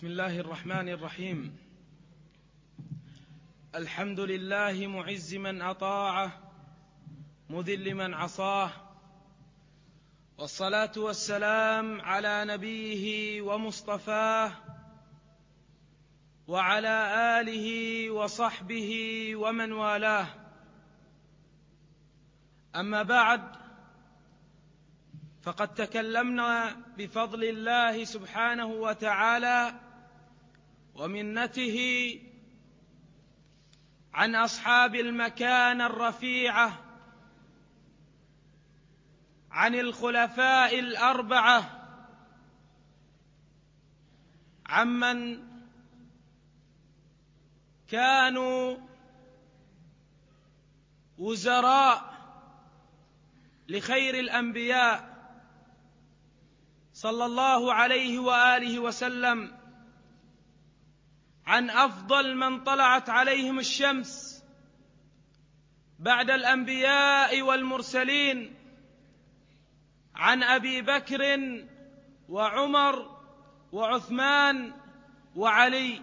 بسم الله الرحمن الرحيم. الحمد لله معز من أطاعه مذل من عصاه، والصلاة والسلام على نبيه ومصطفاه وعلى آله وصحبه ومن والاه. أما بعد، فقد تكلمنا بفضل الله سبحانه وتعالى ومنته عن أصحاب المكانة الرفيعة، عن الخلفاء الأربعة، عمن كانوا وزراء لخير الأنبياء صلى الله عليه وآله وسلم، عن أفضل من طلعت عليهم الشمس بعد الأنبياء والمرسلين، عن أبي بكر وعمر وعثمان وعلي.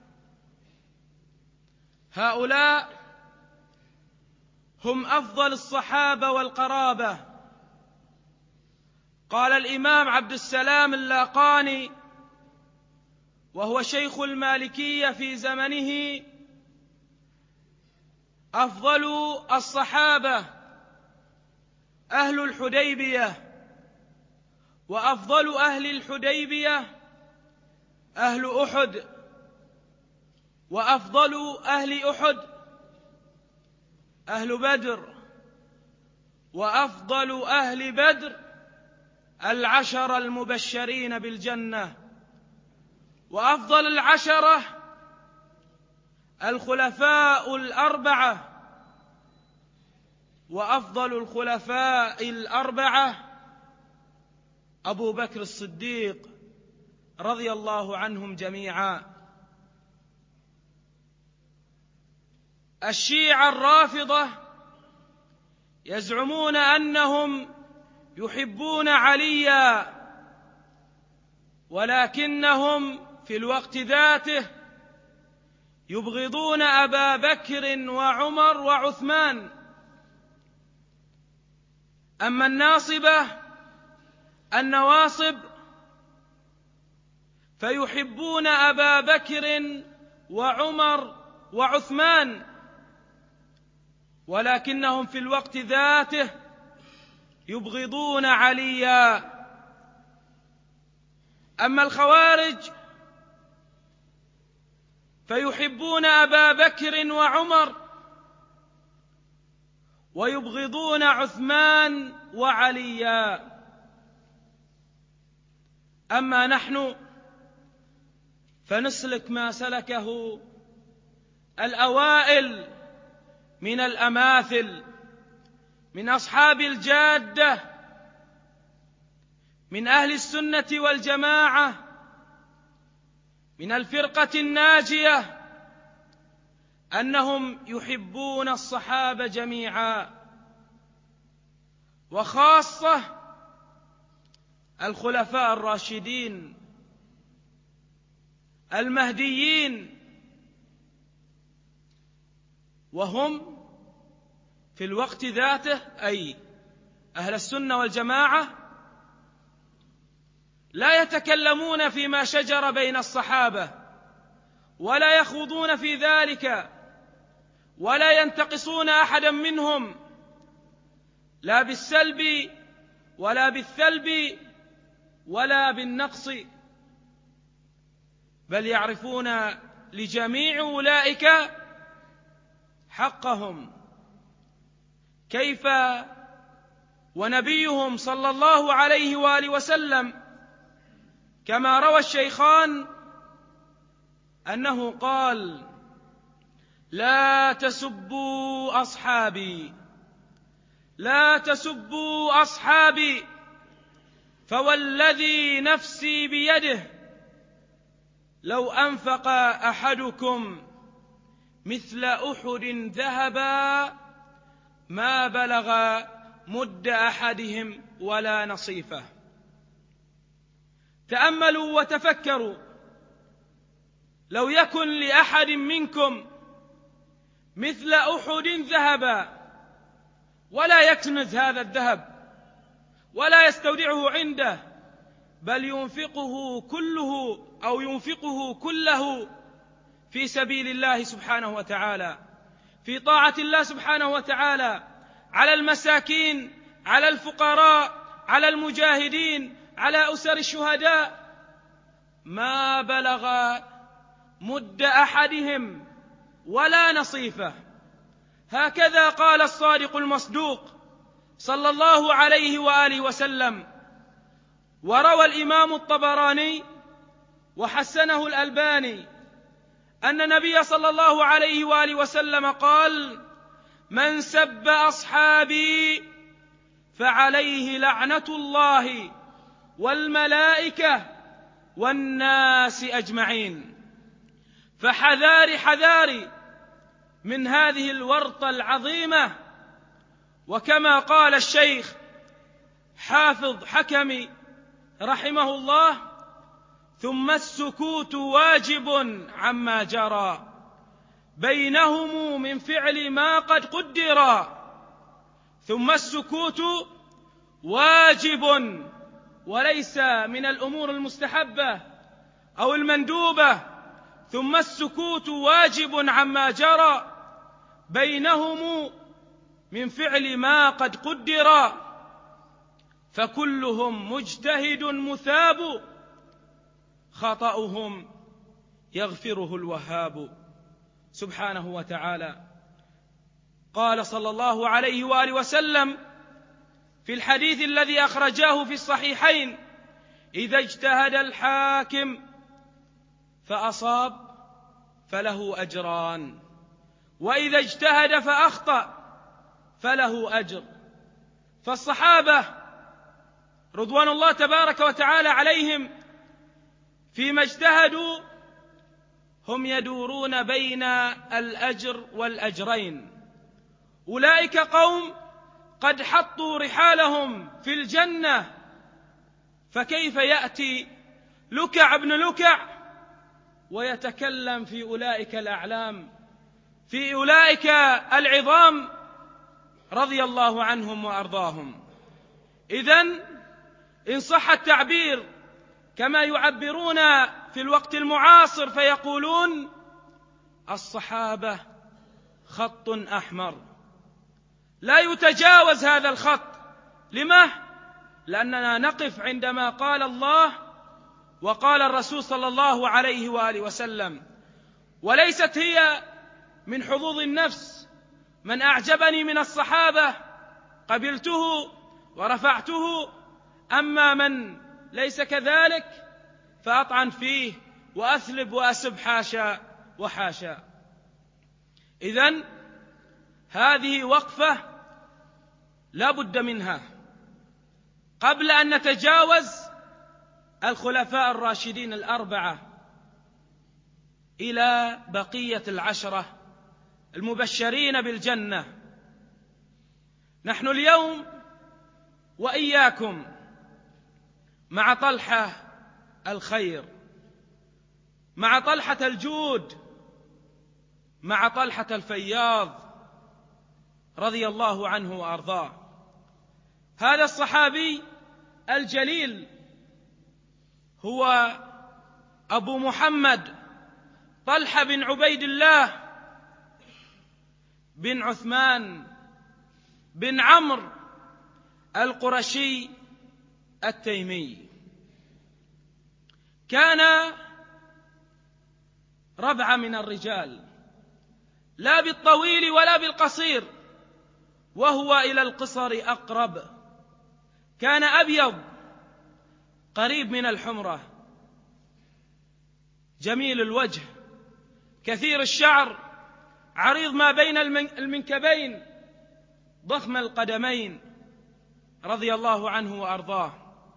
هؤلاء هم أفضل الصحابة والقرابة. قال الإمام عبد السلام اللاقاني وهو شيخ المالكية في زمنه: أفضل الصحابة أهل الحديبية، وأفضل أهل الحديبية أهل أحد، وأفضل أهل أحد أهل بدر، وأفضل أهل بدر العشر المبشرين بالجنة، وأفضل العشرة الخلفاء الأربعة، وأفضل الخلفاء الأربعة أبو بكر الصديق رضي الله عنهم جميعا. الشيعة الرافضة يزعمون أنهم يحبون عليا، ولكنهم في الوقت ذاته يبغضون أبا بكر وعمر وعثمان. أما النواصب فيحبون أبا بكر وعمر وعثمان، ولكنهم في الوقت ذاته يبغضون عليا. أما الخوارج فيحبون أبا بكر وعمر ويبغضون عثمان وعليا. أما نحن فنسلك ما سلكه الأوائل من الأماثل، من أصحاب الجادة، من أهل السنة والجماعة، من الفرقة الناجية، أنهم يحبون الصحابة جميعا، وخاصة الخلفاء الراشدين المهديين، وهم في الوقت ذاته أي أهل السنة والجماعة لا يتكلمون فيما شجر بين الصحابة، ولا يخوضون في ذلك، ولا ينتقصون أحدا منهم، لا بالسلب ولا بالثلب ولا بالنقص، بل يعرفون لجميع أولئك حقهم. كيف ونبيهم صلى الله عليه وآله وسلم كما روى الشيخان أنه قال: لا تسبوا أصحابي، لا تسبوا أصحابي، فوالذي نفسي بيده لو أنفق أحدكم مثل أحد ذهبا ما بلغ مد أحدهم ولا نصيفه. تأملوا وتفكروا لو يكن لأحد منكم مثل أحد ذهبا ولا يكنز هذا الذهب ولا يستودعه عنده، بل ينفقه كله في سبيل الله سبحانه وتعالى، في طاعة الله سبحانه وتعالى، على المساكين، على الفقراء، على المجاهدين، على أسر الشهداء، ما بلغ مد أحدهم ولا نصيفه. هكذا قال الصادق المصدوق صلى الله عليه وآله وسلم. وروى الإمام الطبراني وحسنه الألباني أن النبي صلى الله عليه وآله وسلم قال: من سب أصحابي فعليه لعنة الله والملائكة والناس أجمعين. فحذاري من هذه الورطة العظيمة. وكما قال الشيخ حافظ حكمي رحمه الله: ثم السكوت واجب عما جرى بينهم من فعل ما قد قدر. ثم السكوت واجب، وليس من الأمور المستحبة أو المندوبة. ثم السكوت واجب عما جرى بينهم من فعل ما قد قدر، فكلهم مجتهد مثاب، خطأهم يغفره الوهاب سبحانه وتعالى. قال صلى الله عليه وآله وسلم في الحديث الذي أخرجاه في الصحيحين: إذا اجتهد الحاكم فأصاب فله أجران، وإذا اجتهد فأخطأ فله أجر. فالصحابة رضوان الله تبارك وتعالى عليهم فيما اجتهدوا هم يدورون بين الأجر والأجرين. أولئك قوم قد حطوا رحالهم في الجنة، فكيف يأتي لكع بن لكع ويتكلم في أولئك الأعلام، في أولئك العظام رضي الله عنهم وأرضاهم؟ إذن إن صح التعبير كما يعبرون في الوقت المعاصر فيقولون: الصحابة خط أحمر لا يتجاوز هذا الخط. لما؟ لأننا نقف عندما قال الله وقال الرسول صلى الله عليه وآله وسلم. وليست هي من حظوظ النفس: من أعجبني من الصحابة قبلته ورفعته، أما من ليس كذلك فأطعن فيه وأثلب وأسب، حاشا وحاشا. إذن هذه وقفة لا بد منها قبل أن نتجاوز الخلفاء الراشدين الأربعة إلى بقية العشرة المبشرين بالجنة. نحن اليوم وإياكم مع طلحة الخير، مع طلحة الجود، مع طلحة الفياض رضي الله عنه وأرضاه. هذا الصحابي الجليل هو أبو محمد طلحة بن عبيد الله بن عثمان بن عمرو القرشي التيمي. كان ربع من الرجال، لا بالطويل ولا بالقصير، وهو إلى القصر أقرب. كان أبيض قريب من الحمرة، جميل الوجه، كثير الشعر، عريض ما بين المنكبين، ضخم القدمين رضي الله عنه وأرضاه.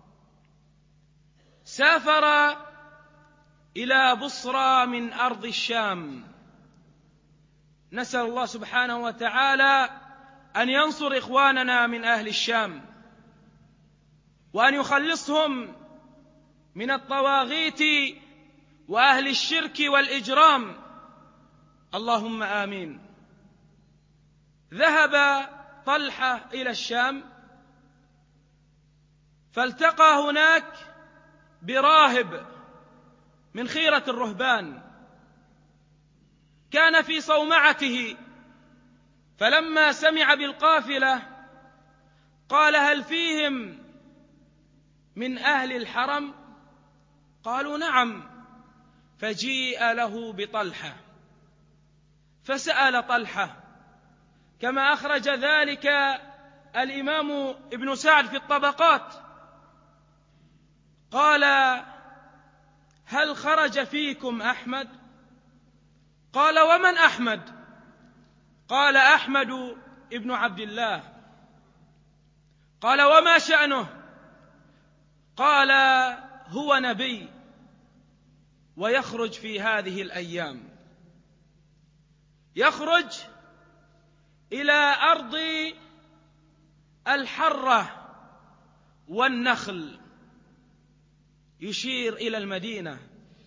سافر إلى بصرى من أرض الشام. نسأل الله سبحانه وتعالى أن ينصر إخواننا من أهل الشام، وأن يخلصهم من الطواغيت وأهل الشرك والإجرام، اللهم آمين. ذهب طلحة إلى الشام، فالتقى هناك براهب من خيرة الرهبان كان في صومعته، فلما سمع بالقافلة قال: هل فيهم من أهل الحرم؟ قالوا: نعم. فجيء له بطلحة، فسأل طلحة كما أخرج ذلك الإمام ابن سعد في الطبقات، قال: هل خرج فيكم أحمد؟ قال: ومن أحمد؟ قال: أحمد ابن عبد الله. قال: وما شأنه؟ قال: هو نبي ويخرج في هذه الأيام، يخرج إلى أرض الحرة والنخل، يشير إلى المدينة.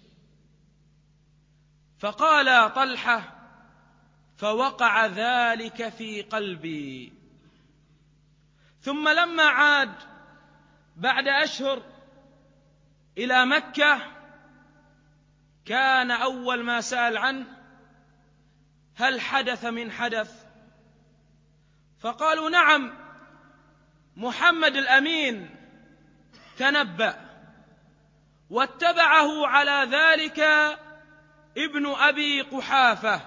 فقال طلحة: فوقع ذلك في قلبي. ثم لما عاد بعد أشهر إلى مكة كان أول ما سأل عنه: هل حدث من حدث؟ فقالوا: نعم، محمد الأمين تنبأ، واتبعه على ذلك ابن أبي قحافة.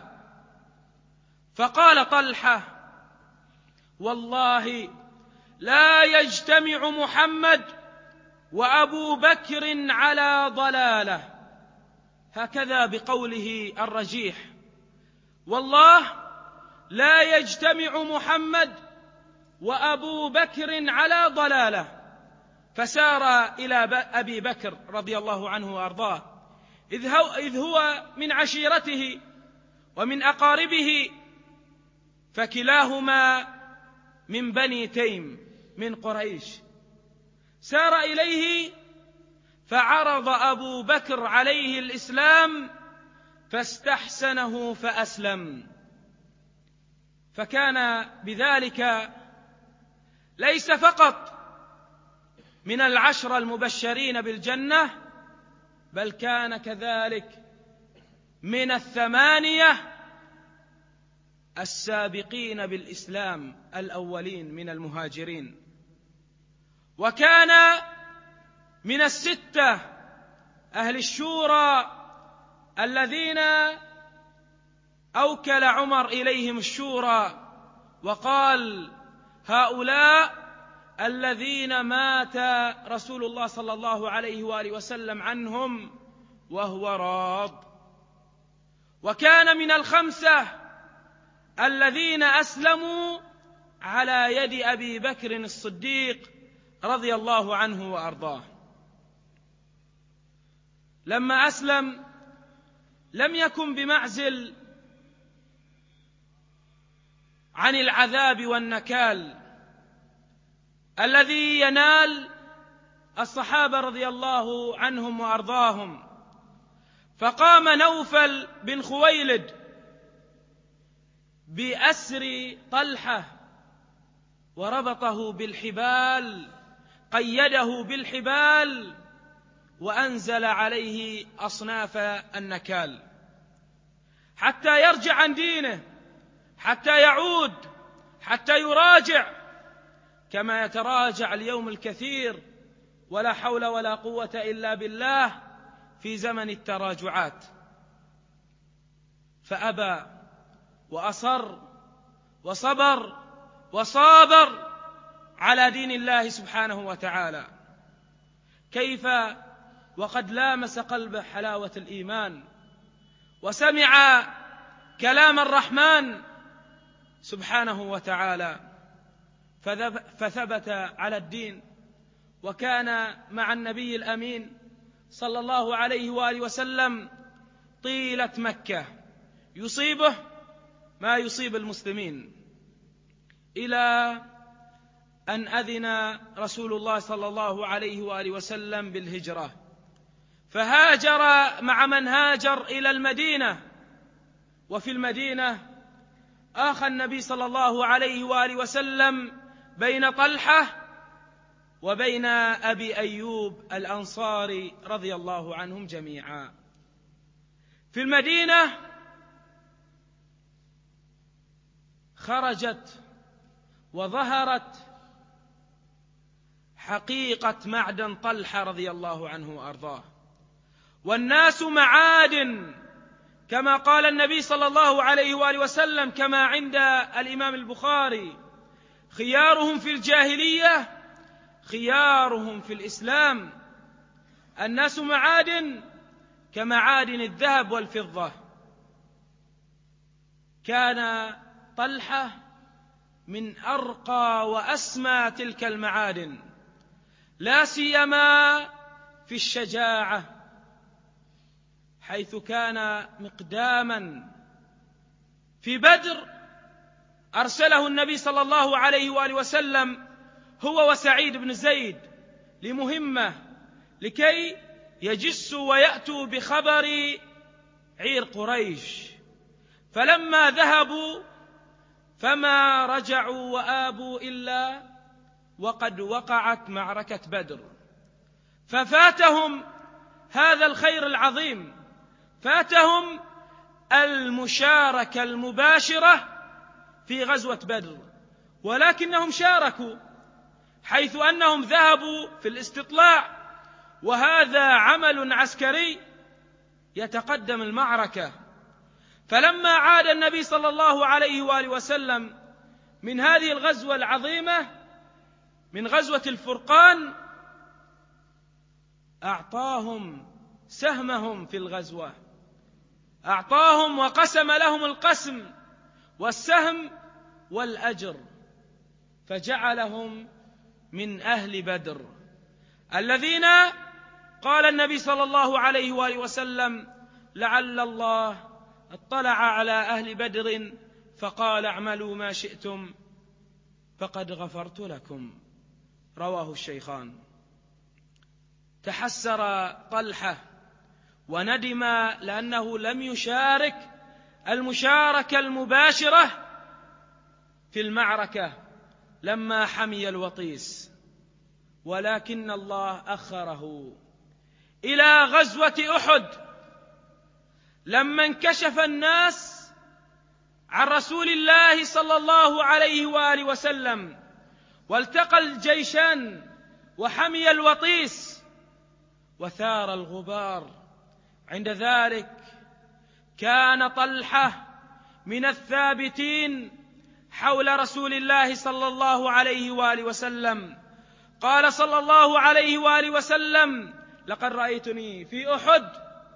فقال طلحة: والله لا يجتمع محمد وأبو بكر على ضلالة، هكذا بقوله الرجيح: والله لا يجتمع محمد وأبو بكر على ضلالة. فسار إلى أبي بكر رضي الله عنه وأرضاه، إذ هو من عشيرته ومن أقاربه، فكلاهما من بني تيم من قريش. سار إليه فعرض أبو بكر عليه الإسلام فاستحسنه فأسلم، فكان بذلك ليس فقط من العشرة المبشرين بالجنة، بل كان كذلك من الثمانية السابقين بالإسلام الأولين من المهاجرين، وكان من الستة أهل الشورى الذين أوكل عمر إليهم الشورى وقال: هؤلاء الذين مات رسول الله صلى الله عليه وآله وسلم عنهم وهو راض. وكان من الخمسة الذين أسلموا على يد أبي بكر الصديق رضي الله عنه وأرضاه. لما أسلم لم يكن بمعزل عن العذاب والنكال الذي ينال الصحابة رضي الله عنهم وأرضاهم، فقام نوفل بن خويلد بأسر طلحة وربطه بالحبال، قيده بالحبال، وأنزل عليه أصناف النكال حتى يرجع عن دينه، حتى يعود، حتى يراجع كما يتراجع اليوم الكثير، ولا حول ولا قوة إلا بالله في زمن التراجعات. فأبى وأصر وصبر وصابر على دين الله سبحانه وتعالى. كيف وقد لامس قلبه حلاوة الإيمان وسمع كلام الرحمن سبحانه وتعالى، فثبت على الدين، وكان مع النبي الأمين صلى الله عليه وآله وسلم طيلة مكة، يصيبه ما يصيب المسلمين، إلى أن أذن رسول الله صلى الله عليه وآله وسلم بالهجرة، فهاجر مع من هاجر إلى المدينة. وفي المدينة آخى النبي صلى الله عليه وآله وسلم بين طلحة وبين أبي أيوب الأنصاري رضي الله عنهم جميعا. في المدينة خرجت وظهرت حقيقة معدن طلحة رضي الله عنه وأرضاه، والناس معادن كما قال النبي صلى الله عليه وآله وسلم كما عند الإمام البخاري: خيارهم في الجاهلية خيارهم في الإسلام. الناس معادن كمعادن الذهب والفضة. كان طلحة من أرقى وأسمى تلك المعادن، لا سيما في الشجاعة، حيث كان مقداما في بدر. أرسله النبي صلى الله عليه وآله وسلم هو وسعيد بن زيد لمهمة لكي يجسوا ويأتوا بخبر عير قريش، فلما ذهبوا فما رجعوا وآبوا إلا وقد وقعت معركة بدر، ففاتهم هذا الخير العظيم، فاتهم المشاركة المباشرة في غزوة بدر، ولكنهم شاركوا حيث أنهم ذهبوا في الاستطلاع، وهذا عمل عسكري يتقدم المعركة. فلما عاد النبي صلى الله عليه وآله وسلم من هذه الغزوة العظيمة، من غزوة الفرقان، أعطاهم سهمهم في الغزوة، أعطاهم وقسم لهم القسم والسهم والأجر، فجعلهم من أهل بدر الذين قال النبي صلى الله عليه وآله وسلم: لعل الله اطلع على أهل بدر فقال: اعملوا ما شئتم فقد غفرت لكم. رواه الشيخان. تحسر طلحة وندم لأنه لم يشارك المشاركة المباشرة في المعركة لما حمي الوطيس، ولكن الله أخره إلى غزوة أحد لما انكشف الناس عن رسول الله صلى الله عليه وآله وسلم، والتقى الجيشان وحمي الوطيس وثار الغبار. عند ذلك كان طلحة من الثابتين حول رسول الله صلى الله عليه وآله وسلم. قال صلى الله عليه وآله وسلم: لقد رأيتني في أحد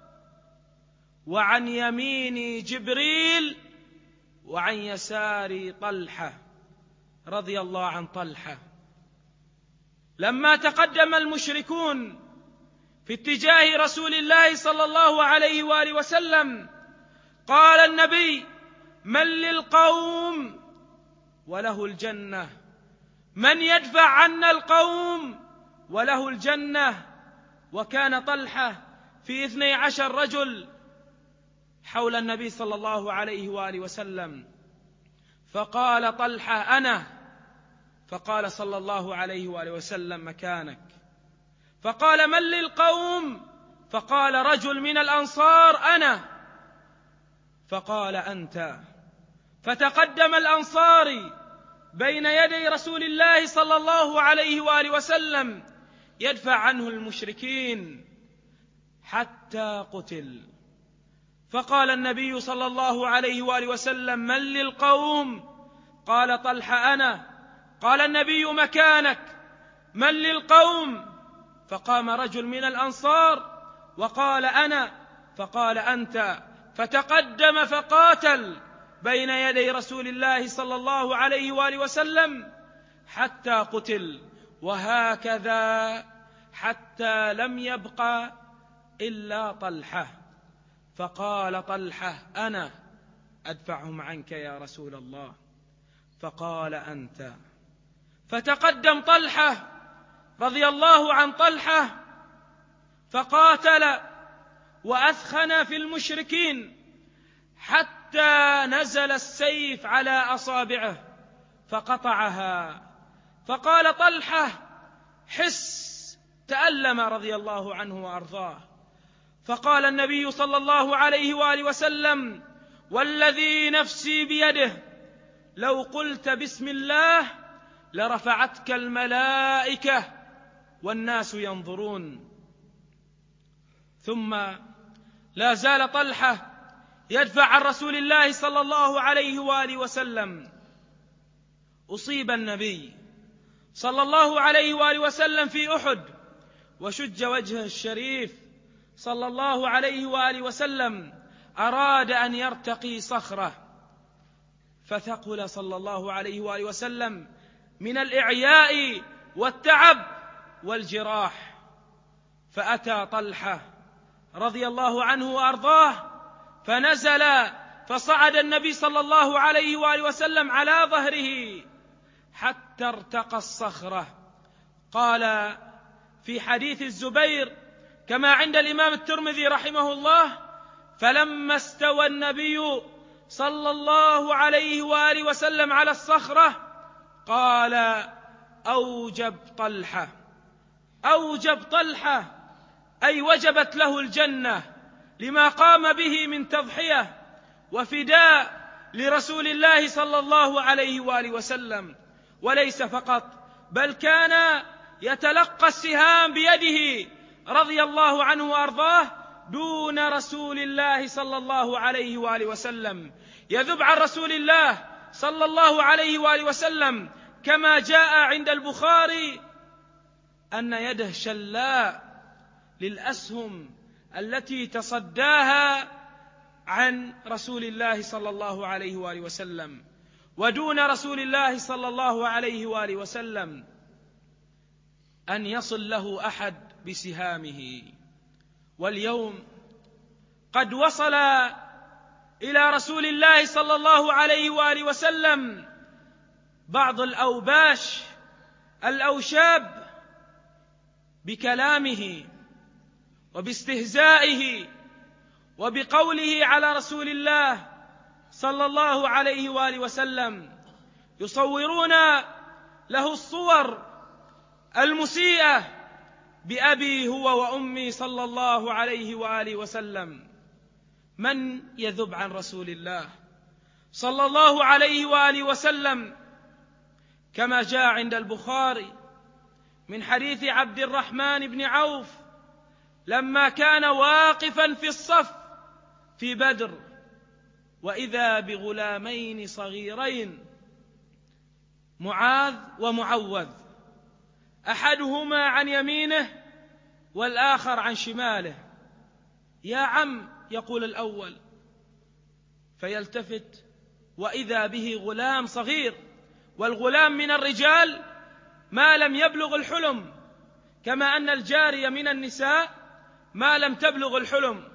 وعن يميني جبريل وعن يساري طلحة. رضي الله عن طلحة. لما تقدم المشركون في اتجاه رسول الله صلى الله عليه وآله وسلم، قال النبي: من للقوم وله الجنة، من يدفع عنا القوم وله الجنة. وكان طلحة في 12 رجل حول النبي صلى الله عليه وآله وسلم، فقال طلحة: أنا. فقال صلى الله عليه وآله وسلم: مكانك. فقال: من للقوم؟ فقال رجل من الأنصار: أنا. فقال: أنت. فتقدم الأنصاري بين يدي رسول الله صلى الله عليه وآله وسلم يدفع عنه المشركين حتى قتل. فقال النبي صلى الله عليه وآله وسلم: من للقوم؟ قال طلحة: أنا. قال النبي: مكانك. من للقوم؟ فقام رجل من الأنصار وقال: أنا. فقال: أنت. فتقدم فقاتل بين يدي رسول الله صلى الله عليه وآله وسلم حتى قتل. وهكذا حتى لم يبق إلا طلحة. فقال طلحة: أنا أدفعهم عنك يا رسول الله. فقال: أنت. فتقدم طلحة رضي الله عن طلحة فقاتل وأثخن في المشركين حتى نزل السيف على أصابعه فقطعها. فقال طلحة: حس، تألم رضي الله عنه وأرضاه. فقال النبي صلى الله عليه وآله وسلم: والذي نفسي بيده لو قلت بسم الله لرفعتك الملائكة والناس ينظرون. ثم لا زال طلحة يدفع عن رسول الله صلى الله عليه وآله وسلم. أصيب النبي صلى الله عليه وآله وسلم في أحد وشج وجهه الشريف صلى الله عليه وآله وسلم، أراد أن يرتقي صخرة فثقل صلى الله عليه وآله وسلم من الإعياء والتعب والجراح. فأتى طلحة رضي الله عنه وأرضاه فنزل، فصعد النبي صلى الله عليه وآله وسلم على ظهره حتى ارتقى الصخرة. قال في حديث الزبير كما عند الإمام الترمذي رحمه الله: فلما استوى النبي صلى الله عليه وآله وسلم على الصخرة قال: أوجب طلحة، أي وجبت له الجنة لما قام به من تضحية وفداء لرسول الله صلى الله عليه وآله وسلم. وليس فقط، بل كان يتلقى السهام بيده رضي الله عنه وأرضاه دون رسول الله صلى الله عليه وآله وسلم، يذب عن رسول الله صلى الله عليه وآله وسلم كما جاء عند البخاري أن يده شلاء للأسهم التي تصداها عن رسول الله صلى الله عليه وآله وسلم، ودون رسول الله صلى الله عليه وآله وسلم أن يصل له أحد بسهامه. واليوم قد وصل إلى رسول الله صلى الله عليه وآله وسلم بعض الأوشاب بكلامه وباستهزائه وبقوله على رسول الله صلى الله عليه وآله وسلم، يصورون له الصور المسيئة بأبي هو وأمي صلى الله عليه وآله وسلم. من يذب عن رسول الله صلى الله عليه وآله وسلم؟ كما جاء عند البخاري من حديث عبد الرحمن بن عوف لما كان واقفا في الصف في بدر، وإذا بغلامين صغيرين معاذ ومعوذ، أحدهما عن يمينه والآخر عن شماله. يا عم، يقول الأول، فيلتفت وإذا به غلام صغير، والغلام من الرجال ما لم يبلغ الحلم، كما أن الجارية من النساء ما لم تبلغ الحلم.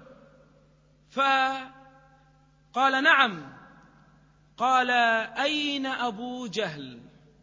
فقال: نعم. قال: أين أبو جهل؟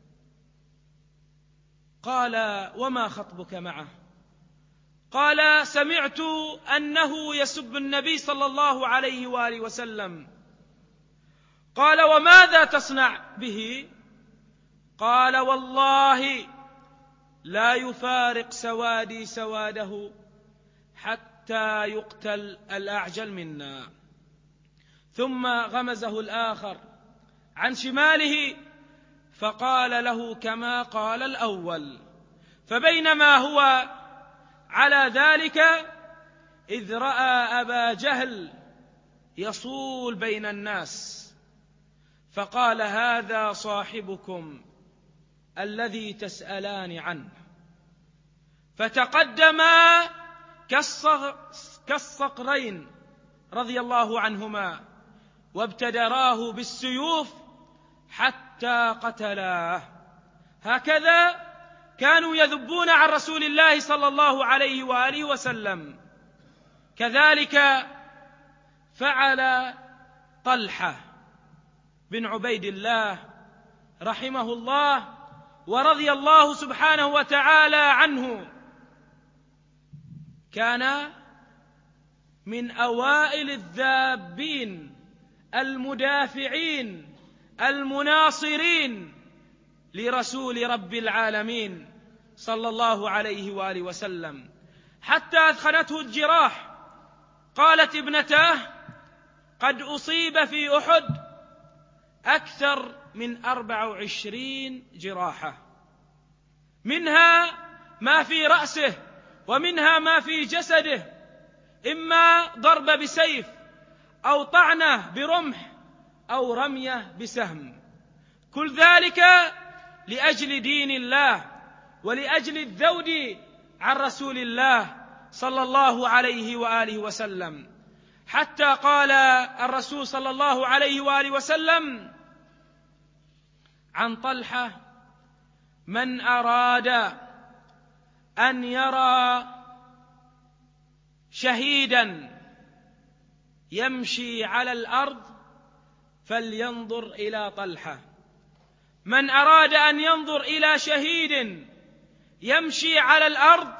قال: وما خطبك معه؟ قال: سمعت أنه يسب النبي صلى الله عليه وآله وسلم. قال: وماذا تصنع به؟ قال: والله لا يفارق سوادي سواده حتى يقتل الأعجل منا. ثم غمزه الآخر عن شماله فقال له كما قال الأول. فبينما هو على ذلك إذ رأى أبا جهل يصول بين الناس فقال: هذا صاحبكم الذي تسألان عنه. فتقدما كالصقرين رضي الله عنهما وابتدراه بالسيوف حتى قتلاه. هكذا كانوا يذبون عن رسول الله صلى الله عليه وآله وسلم. كذلك فعل طلحة بن عبيد الله رحمه الله ورضي الله سبحانه وتعالى عنه. كان من أوائل الذابين المدافعين المناصرين لرسول رب العالمين صلى الله عليه وآله وسلم، حتى أثخنته الجراح. قالت ابنتاه: قد أصيب في أحد أكثر من 24 جراحة، منها ما في رأسه ومنها ما في جسده، إما ضرب بسيف أو طعنة برمح أو رمية بسهم، كل ذلك لأجل دين الله ولأجل الذود عن رسول الله صلى الله عليه وآله وسلم، حتى قال الرسول صلى الله عليه وآله وسلم عن طلحة: من أراد أن يرى شهيدا يمشي على الأرض فلينظر إلى طلحة. من أراد أن ينظر إلى شهيد يمشي على الأرض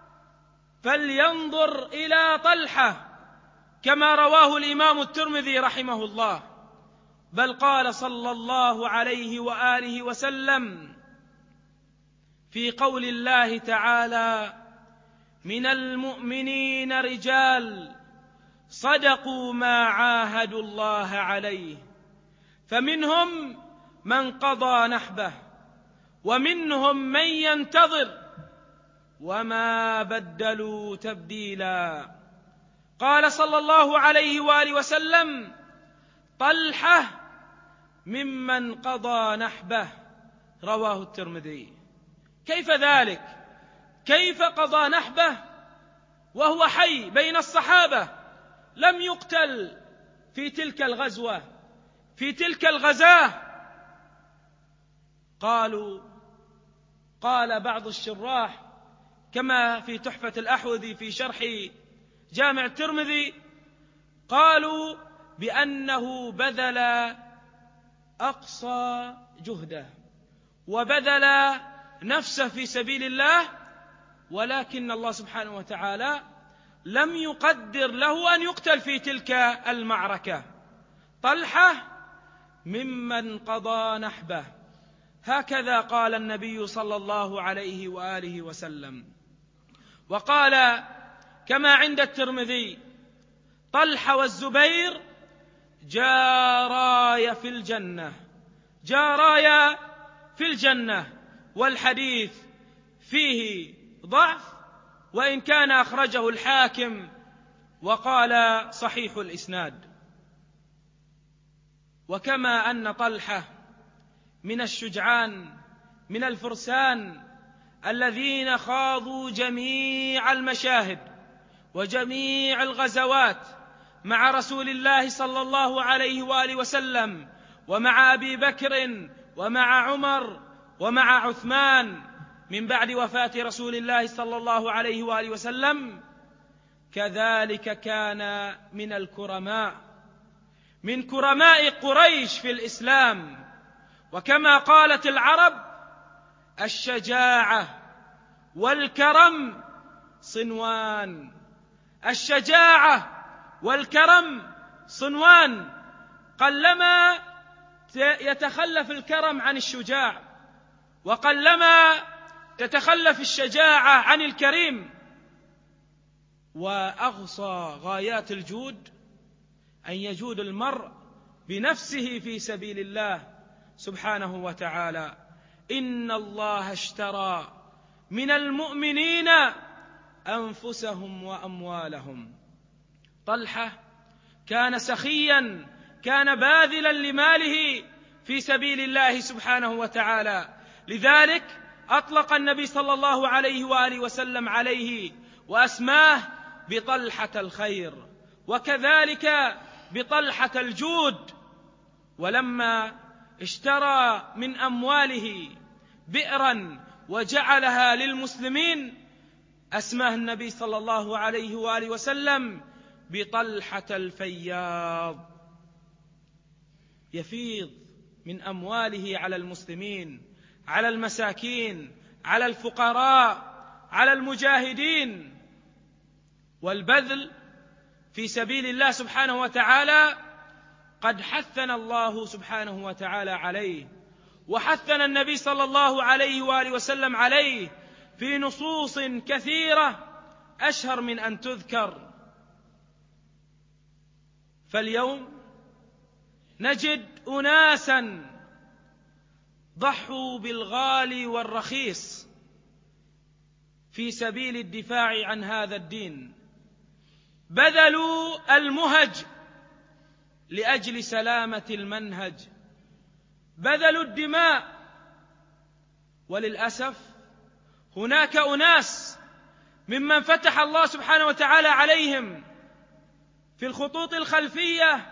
فلينظر إلى طلحة، كما رواه الإمام الترمذي رحمه الله. بل قال صلى الله عليه وآله وسلم في قول الله تعالى: من المؤمنين رجال صدقوا ما عاهدوا الله عليه، فمنهم من قضى نحبه ومنهم من ينتظر وما بدلوا تبديلا. قال صلى الله عليه وآله وسلم: طلحة ممن قضى نحبه، رواه الترمذي. كيف ذلك؟ كيف قضى نحبه وهو حي بين الصحابة، لم يقتل في تلك الغزوة، في تلك الغزاة؟ قال بعض الشراح كما في تحفة الأحوذي في شرح جامع الترمذي، قالوا بأنه بذل أقصى جهده وبذل نفسه في سبيل الله، ولكن الله سبحانه وتعالى لم يقدر له أن يقتل في تلك المعركة. طلحة ممن قضى نحبه، هكذا قال النبي صلى الله عليه وآله وسلم. وقال كما عند الترمذي: طلحة والزبير جاراي في الجنة، جاراي في الجنة. والحديث فيه ضعف، وإن كان أخرجه الحاكم وقال صحيح الإسناد. وكما أن طلحة من الشجعان من الفرسان الذين خاضوا جميع المشاهد وجميع الغزوات مع رسول الله صلى الله عليه وآله وسلم، ومع أبي بكر ومع عمر ومع عثمان من بعد وفاة رسول الله صلى الله عليه وآله وسلم، كذلك كان من الكرماء، من كرماء قريش في الإسلام. وكما قالت العرب: الشجاعة والكرم صنوان، الشجاعة والكرم صنوان، قلما يتخلف الكرم عن الشجاع، وقلما تتخلف الشجاعة عن الكريم. وأغصى غايات الجود أن يجود المرء بنفسه في سبيل الله سبحانه وتعالى. إن الله اشترى من المؤمنين أنفسهم وأموالهم. طلحة كان سخيا، كان باذلا لماله في سبيل الله سبحانه وتعالى، لذلك أطلق النبي صلى الله عليه وآله وسلم عليه وأسماه بطلحة الخير، وكذلك بطلحة الجود. ولما اشترى من أمواله بئرا وجعلها للمسلمين أسماه النبي صلى الله عليه وآله وسلم بطلحة الفياض، يفيض من أمواله على المسلمين، على المساكين، على الفقراء، على المجاهدين. والبذل في سبيل الله سبحانه وتعالى قد حثنا الله سبحانه وتعالى عليه، وحثنا النبي صلى الله عليه وآله وسلم عليه في نصوص كثيرة أشهر من أن تذكر. فاليوم نجد أناسا ضحوا بالغالي والرخيص في سبيل الدفاع عن هذا الدين، بذلوا المهج لأجل سلامة المنهج، بذلوا الدماء. وللأسف هناك أناس ممن فتح الله سبحانه وتعالى عليهم في الخطوط الخلفية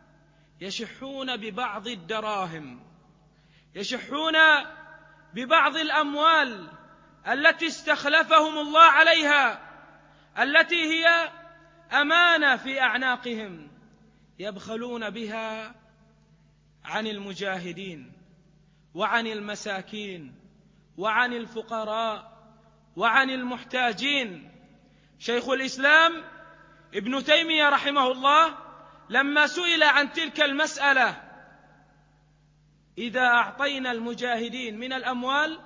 يشحون ببعض الدراهم، يشحون ببعض الأموال التي استخلفهم الله عليها، التي هي أمانة في أعناقهم، يبخلون بها عن المجاهدين وعن المساكين وعن الفقراء وعن المحتاجين. شيخ الإسلام ابن تيمية رحمه الله لما سئل عن تلك المسألة: إذا أعطينا المجاهدين من الأموال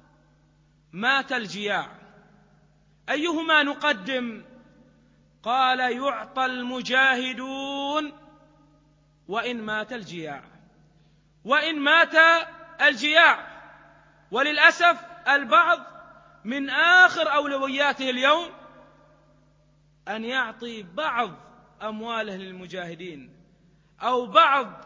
مات الجياع، أيهما نقدم؟ قال: يعطى المجاهدون وإن مات الجياع، وإن مات الجياع. وللأسف البعض من آخر أولوياته اليوم أن يعطي بعض أمواله للمجاهدين أو بعض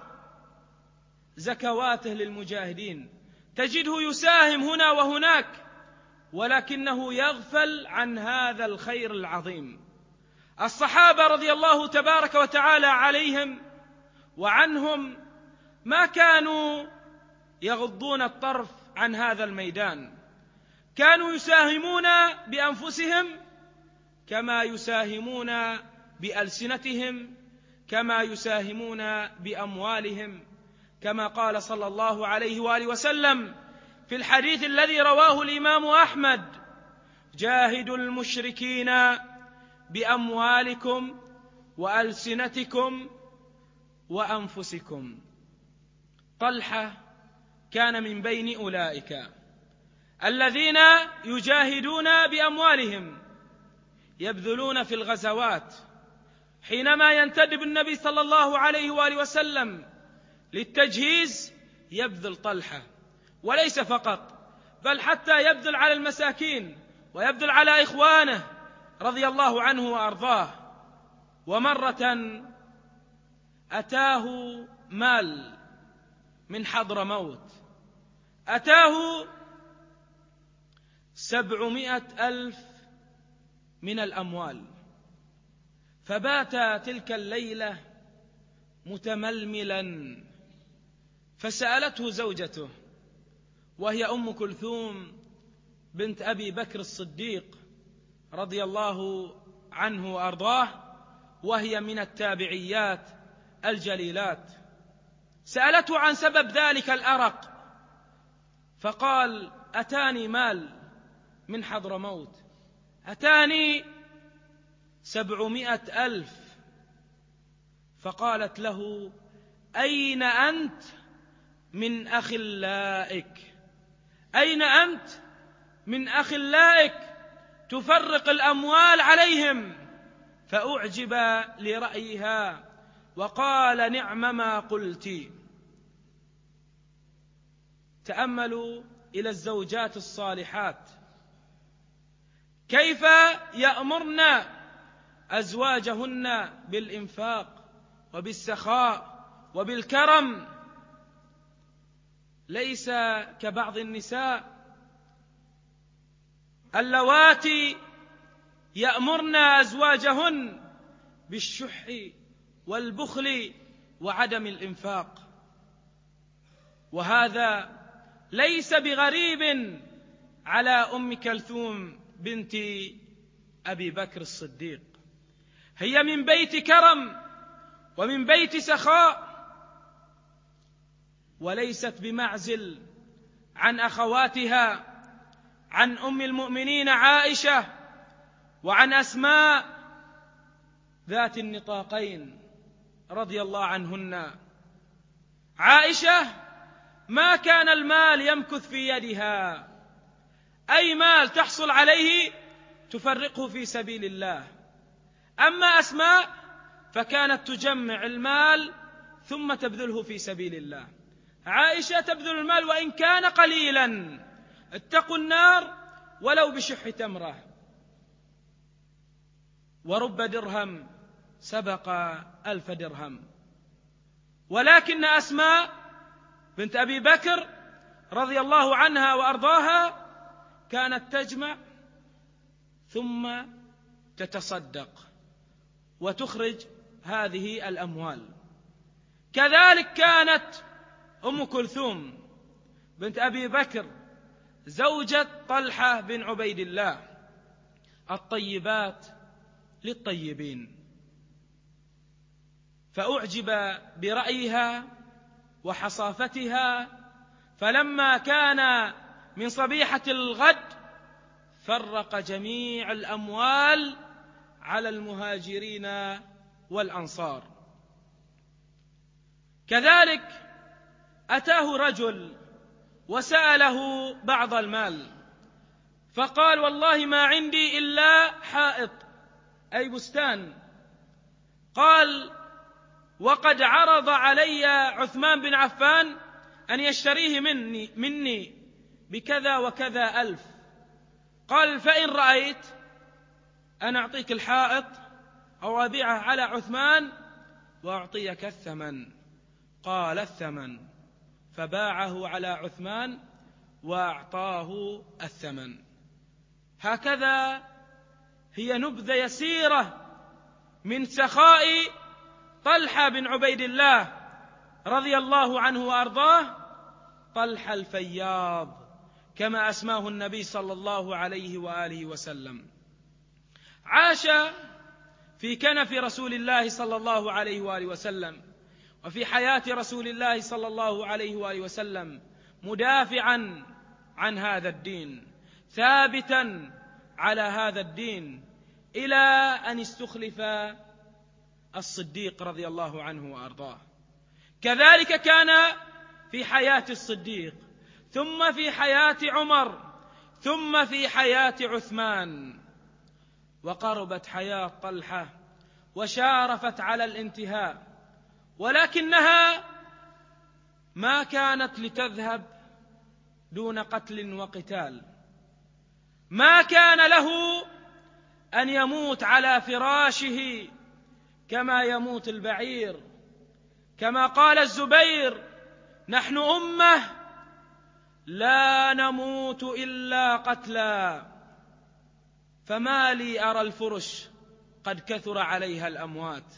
زكواته للمجاهدين، تجده يساهم هنا وهناك، ولكنه يغفل عن هذا الخير العظيم. الصحابة رضي الله تبارك وتعالى عليهم وعنهم ما كانوا يغضون الطرف عن هذا الميدان، كانوا يساهمون بأنفسهم كما يساهمون بألسنتهم، كما يساهمون بأموالهم، كما قال صلى الله عليه وآله وسلم في الحديث الذي رواه الإمام أحمد: جاهدوا المشركين بأموالكم وألسنتكم وأنفسكم. طلحة كان من بين أولئك الذين يجاهدون بأموالهم، يبذلون في الغزوات. حينما ينتدب النبي صلى الله عليه وآله وسلم للتجهيز يبذل طلحة، وليس فقط، بل حتى يبذل على المساكين ويبذل على إخوانه رضي الله عنه وأرضاه. ومرة أتاه مال من حضرموت، أتاه 700,000 من الأموال، فبات تلك الليلة متململا، فسألته زوجته وهي أم كلثوم بنت أبي بكر الصديق رضي الله عنه وأرضاه، وهي من التابعيات الجليلات، سألته عن سبب ذلك الأرق، فقال: أتاني مال من حضرموت، أتاني 700,000. فقالت له: أين أنت من أخلائك؟ أين أنت من أخلائك تفرق الأموال عليهم؟ فأعجب لرأيها وقال: نعم ما قلت. تأملوا إلى الزوجات الصالحات كيف يأمرن أزواجهن بالإنفاق وبالسخاء وبالكرم، ليس كبعض النساء اللواتي يأمرن أزواجهن بالشح والبخل وعدم الإنفاق. وهذا ليس بغريب على أم كلثوم بنت أبي بكر الصديق، هي من بيت كرم ومن بيت سخاء، وليست بمعزل عن أخواتها، عن أم المؤمنين عائشة وعن أسماء ذات النطاقين رضي الله عنهن. عائشة ما كان المال يمكث في يدها، أي مال تحصل عليه تفرقه في سبيل الله. أما أسماء فكانت تجمع المال ثم تبذله في سبيل الله. عائشة تبذل المال وإن كان قليلا، اتقوا النار ولو بشح تمرة، ورب درهم سبق 1000 درهم. ولكن أسماء بنت أبي بكر رضي الله عنها وأرضاها كانت تجمع ثم تتصدق وتخرج هذه الأموال. كذلك كانت أم كلثوم بنت أبي بكر زوجة طلحة بن عبيد الله، الطيبات للطيبين، فأعجب برأيها وحصافتها، فلما كان من صبيحة الغد فرق جميع الأموال على المهاجرين والأنصار. كذلك أتاه رجل وسأله بعض المال، فقال: والله ما عندي إلا حائط، أي بستان. قال: وقد عرض علي عثمان بن عفان أن يشتريه مني بكذا وكذا 1000. قال: فإن رأيت أن أعطيك الحائط أو أبيعه على عثمان وأعطيك الثمن. قال: الثمن. فباعه على عثمان وأعطاه الثمن. هكذا هي نبذة يسيرة من سخاء طلحة بن عبيد الله رضي الله عنه وأرضاه، طلحة الفياض كما أسماه النبي صلى الله عليه وآله وسلم. عاش في كنف رسول الله صلى الله عليه وآله وسلم وفي حياة رسول الله صلى الله عليه وآله وسلم مدافعا عن هذا الدين، ثابتا على هذا الدين، إلى أن استخلف الصديق رضي الله عنه وأرضاه. كذلك كان في حياة الصديق، ثم في حياة عمر، ثم في حياة عثمان. وقربت حياة طلحة وشارفت على الانتهاء، ولكنها ما كانت لتذهب دون قتل وقتال. ما كان له أن يموت على فراشه كما يموت البعير، كما قال الزبير: نحن أمة لا نموت إلا قتلا، فما لي أرى الفرش قد كثر عليها الأموات.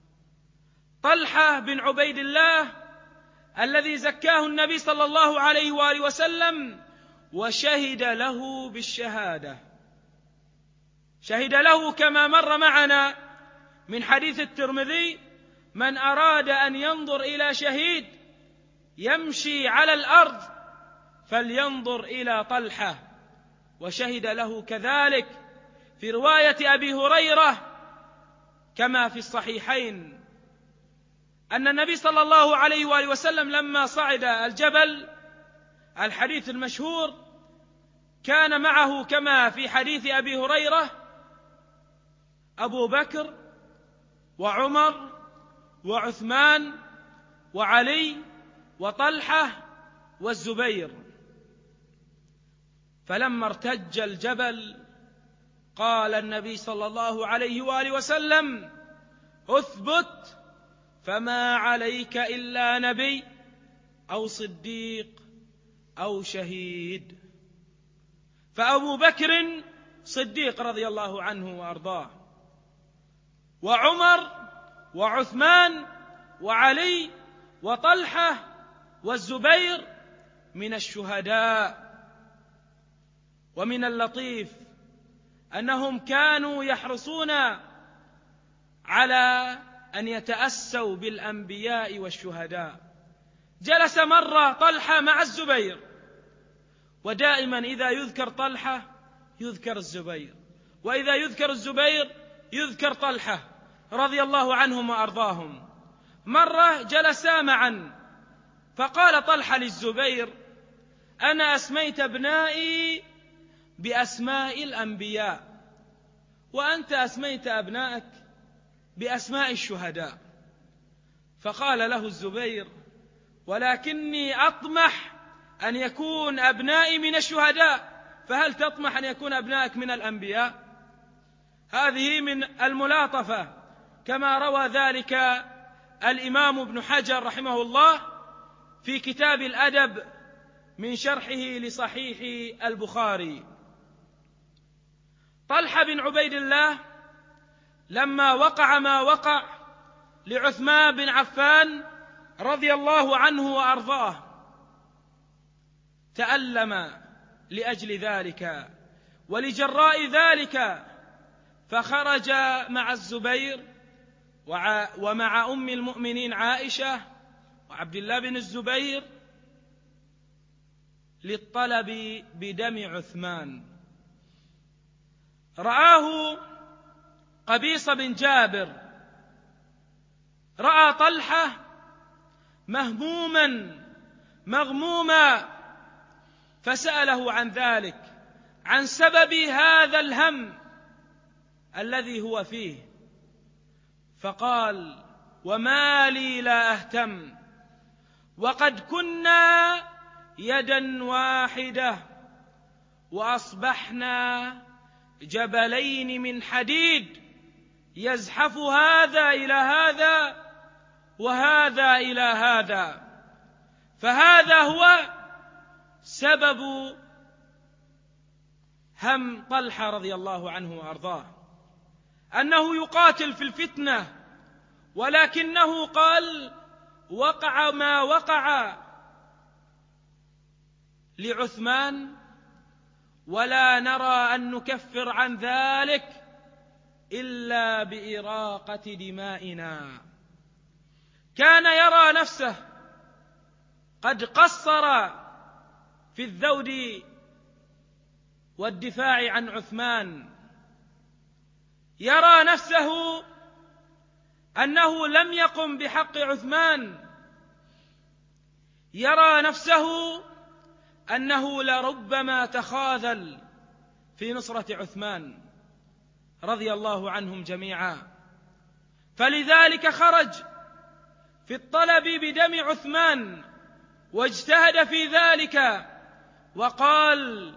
طلحة بن عبيد الله الذي زكاه النبي صلى الله عليه وآله وسلم وشهد له بالشهادة، شهد له كما مر معنا من حديث الترمذي: من أراد أن ينظر إلى شهيد يمشي على الأرض فلينظر إلى طلحة. وشهد له كذلك في رواية أبي هريرة كما في الصحيحين أن النبي صلى الله عليه وآله وسلم لما صعد الجبل، الحديث المشهور، كان معه كما في حديث أبي هريرة أبو بكر وعمر وعثمان وعلي وطلحة والزبير. فلما ارتج الجبل قال النبي صلى الله عليه وآله وسلم: اثبت، فما عليك إلا نبي أو صديق أو شهيد. فأبو بكر صديق رضي الله عنه وأرضاه، وعمر وعثمان وعلي وطلحة والزبير من الشهداء. ومن اللطيف أنهم كانوا يحرصون على أن يتأسوا بالأنبياء والشهداء. جلس مرة طلحة مع الزبير، ودائما إذا يذكر طلحة يذكر الزبير، وإذا يذكر الزبير يذكر طلحة رضي الله عنهم وأرضاهم. مرة جلسا معا، فقال طلحة للزبير: أنا أسميت ابنائي بأسماء الأنبياء، وأنت أسميت أبنائك بأسماء الشهداء. فقال له الزبير: ولكني أطمح أن يكون أبنائي من الشهداء، فهل تطمح أن يكون أبنائك من الأنبياء؟ هذه من الملاطفة، كما روى ذلك الإمام ابن حجر رحمه الله في كتاب الأدب من شرحه لصحيح البخاري. طلحة بن عبيد الله لما وقع ما وقع لعثمان بن عفان رضي الله عنه وأرضاه تألم لأجل ذلك ولجراء ذلك، فخرج مع الزبير ومع أم المؤمنين عائشة وعبد الله بن الزبير للطلب بدم عثمان. رآه قبيصة بن جابر، رأى طلحة مهموما مغموما، فسأله عن ذلك، عن سبب هذا الهم الذي هو فيه، فقال: وما لي لا أهتم، وقد كنا يدا واحدة وأصبحنا جبلين من حديد يزحف هذا إلى هذا وهذا إلى هذا. فهذا هو سبب هم طلحة رضي الله عنه وأرضاه، أنه يقاتل في الفتنة، ولكنه قال: وقع ما وقع لعثمان ولا نرى أن نكفر عن ذلك إلا بإراقة دمائنا. كان يرى نفسه قد قصر في الذود والدفاع عن عثمان، يرى نفسه أنه لم يقم بحق عثمان، يرى نفسه أنه لربما تخاذل في نصرة عثمان رضي الله عنهم جميعا، فلذلك خرج في الطلب بدم عثمان واجتهد في ذلك وقال: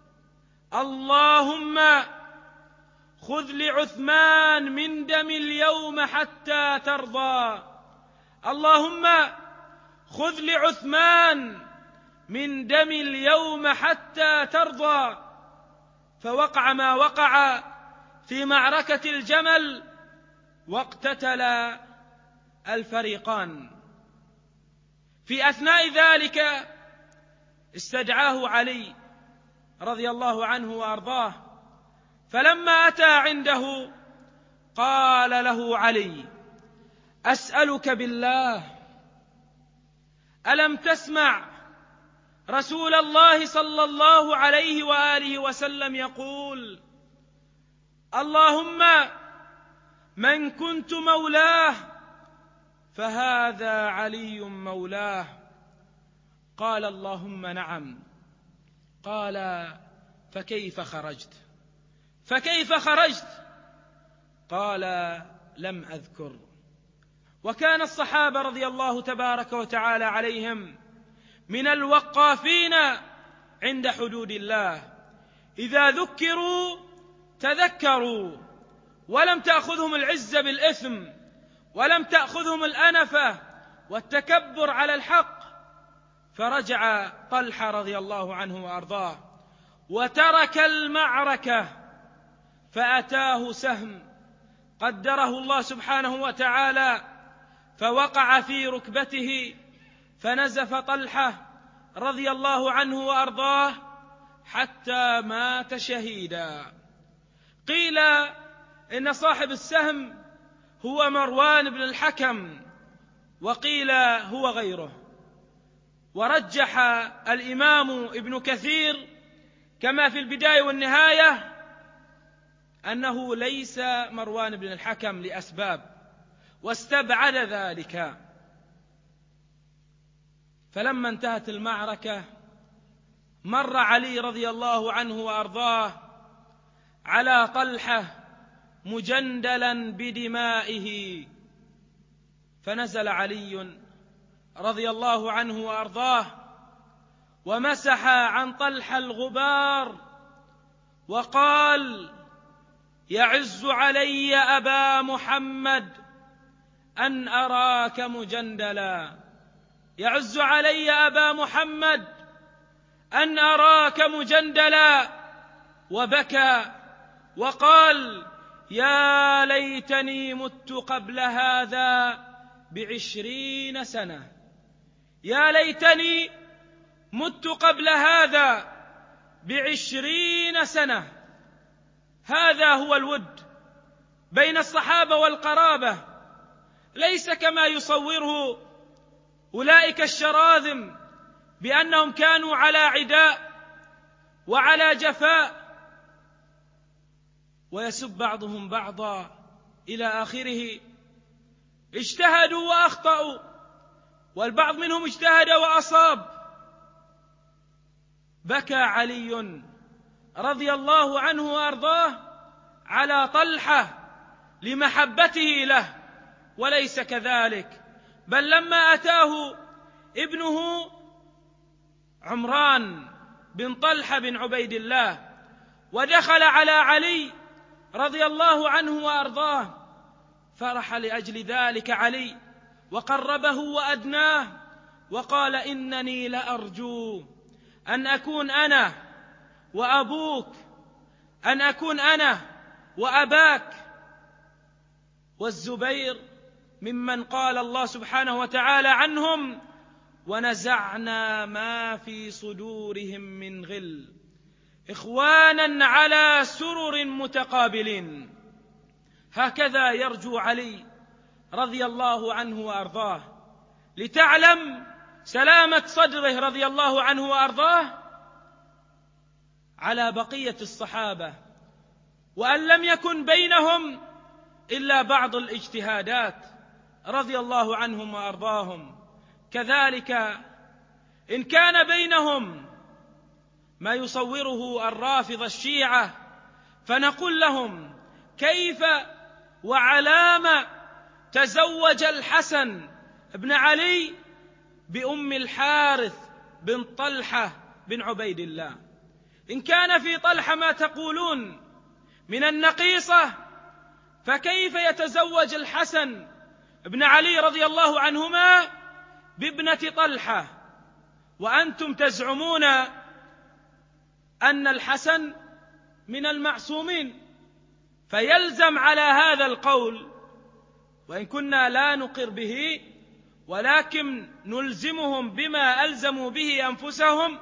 اللهم خذ لعثمان من دم اليوم حتى ترضى، اللهم خذ لعثمان من دم اليوم حتى ترضى. فوقع ما وقع في معركة الجمل واقتتل الفريقان. في أثناء ذلك استدعاه علي رضي الله عنه وأرضاه، فلما أتى عنده قال له علي: أسألك بالله، ألم تسمع رسول الله صلى الله عليه وآله وسلم يقول: اللهم من كنت مولاه فهذا علي مولاه؟ قال: اللهم نعم. قال: فكيف خرجت؟ فكيف خرجت؟ قال: لم أذكر. وكان الصحابة رضي الله تبارك وتعالى عليهم من الوقافين عند حدود الله، إذا ذكروا تذكروا، ولم تأخذهم العزة بالإثم، ولم تأخذهم الأنفة والتكبر على الحق. فرجع طلحة رضي الله عنه وأرضاه وترك المعركة، فأتاه سهم قدره الله سبحانه وتعالى فوقع في ركبته، فنزف طلحة رضي الله عنه وأرضاه حتى مات شهيدا. قيل إن صاحب السهم هو مروان بن الحكم، وقيل هو غيره. ورجح الإمام ابن كثير كما في البداية والنهاية أنه ليس مروان بن الحكم لأسباب، واستبعد ذلك. فلما انتهت المعركة مر علي رضي الله عنه وأرضاه على طلحة مجندلا بدمائه، فنزل علي رضي الله عنه وأرضاه ومسح عن طلحة الغبار وقال: يعز علي أبا محمد أن أراك مجندلا، يعز علي أبا محمد أن أراك مجندلا. وبكى وقال: يا ليتني مت قبل هذا ب20 سنة، يا ليتني مت قبل هذا ب20 سنة. هذا هو الود بين الصحابة والقرابة، ليس كما يصوره أولئك الشراذم بأنهم كانوا على عداء وعلى جفاء ويسب بعضهم بعضا إلى آخره. اجتهدوا وأخطأوا، والبعض منهم اجتهد وأصاب. بكى علي رضي الله عنه وأرضاه على طلحة لمحبته له، وليس كذلك، بل لما أتاه ابنه عمران بن طلحة بن عبيد الله ودخل على علي رضي الله عنه وأرضاه، فرح لأجل ذلك علي وقربه وأدناه وقال: إنني لأرجو أن أكون أنا وأبوك، أن أكون أنا وأباك والزبير ممن قال الله سبحانه وتعالى عنهم: ونزعنا ما في صدورهم من غل إخوانا على سرر متقابلين. هكذا يرجو علي رضي الله عنه وأرضاه، لتعلم سلامة صدره رضي الله عنه وأرضاه على بقية الصحابة، وأن لم يكن بينهم إلا بعض الاجتهادات رضي الله عنهم وأرضاهم. كذلك إن كان بينهم ما يصوره الرافضة الشيعة فنقول لهم: كيف وعلام تزوج الحسن بن علي بأم الحارث بن طلحة بن عبيد الله؟ إن كان في طلحة ما تقولون من النقيصة، فكيف يتزوج الحسن بن علي رضي الله عنهما بابنة طلحة، وأنتم تزعمون أن الحسن من المعصومين؟ فيلزم على هذا القول، وإن كنا لا نقر به ولكن نلزمهم بما ألزموا به أنفسهم،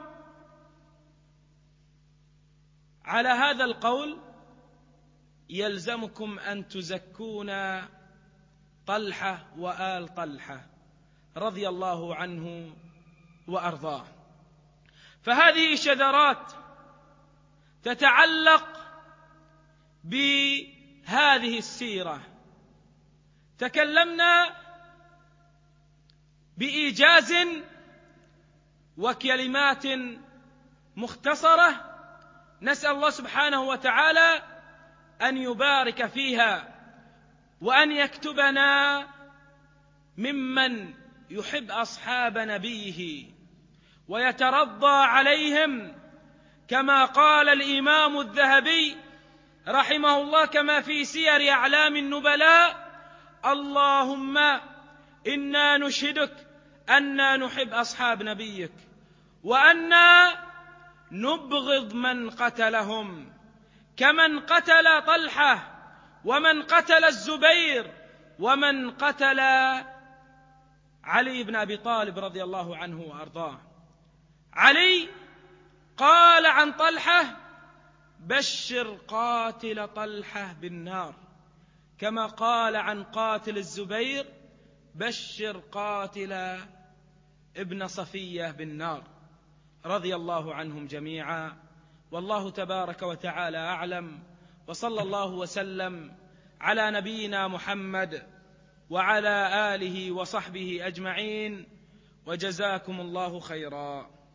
على هذا القول يلزمكم أن تزكون طلحة وآل طلحة رضي الله عنه وأرضاه. فهذه شذرات تتعلق بهذه السيرة. تكلمنا بإيجاز وكلمات مختصرة، نسأل الله سبحانه وتعالى أن يبارك فيها، وأن يكتبنا ممن يحب أصحاب نبيه ويترضى عليهم، كما قال الإمام الذهبي رحمه الله كما في سير أعلام النبلاء: اللهم إنا نشهدك أننا نحب أصحاب نبيك، وأننا نبغض من قتلهم، كمن قتل طلحة ومن قتل الزبير ومن قتل علي بن أبي طالب رضي الله عنه وأرضاه. علي قال عن طلحة: بشر قاتل طلحة بالنار، كما قال عن قاتل الزبير: بشر قاتل ابن صفية بالنار، رضي الله عنهم جميعا. والله تبارك وتعالى أعلم، وصلى الله وسلم على نبينا محمد وعلى آله وصحبه أجمعين، وجزاكم الله خيرا.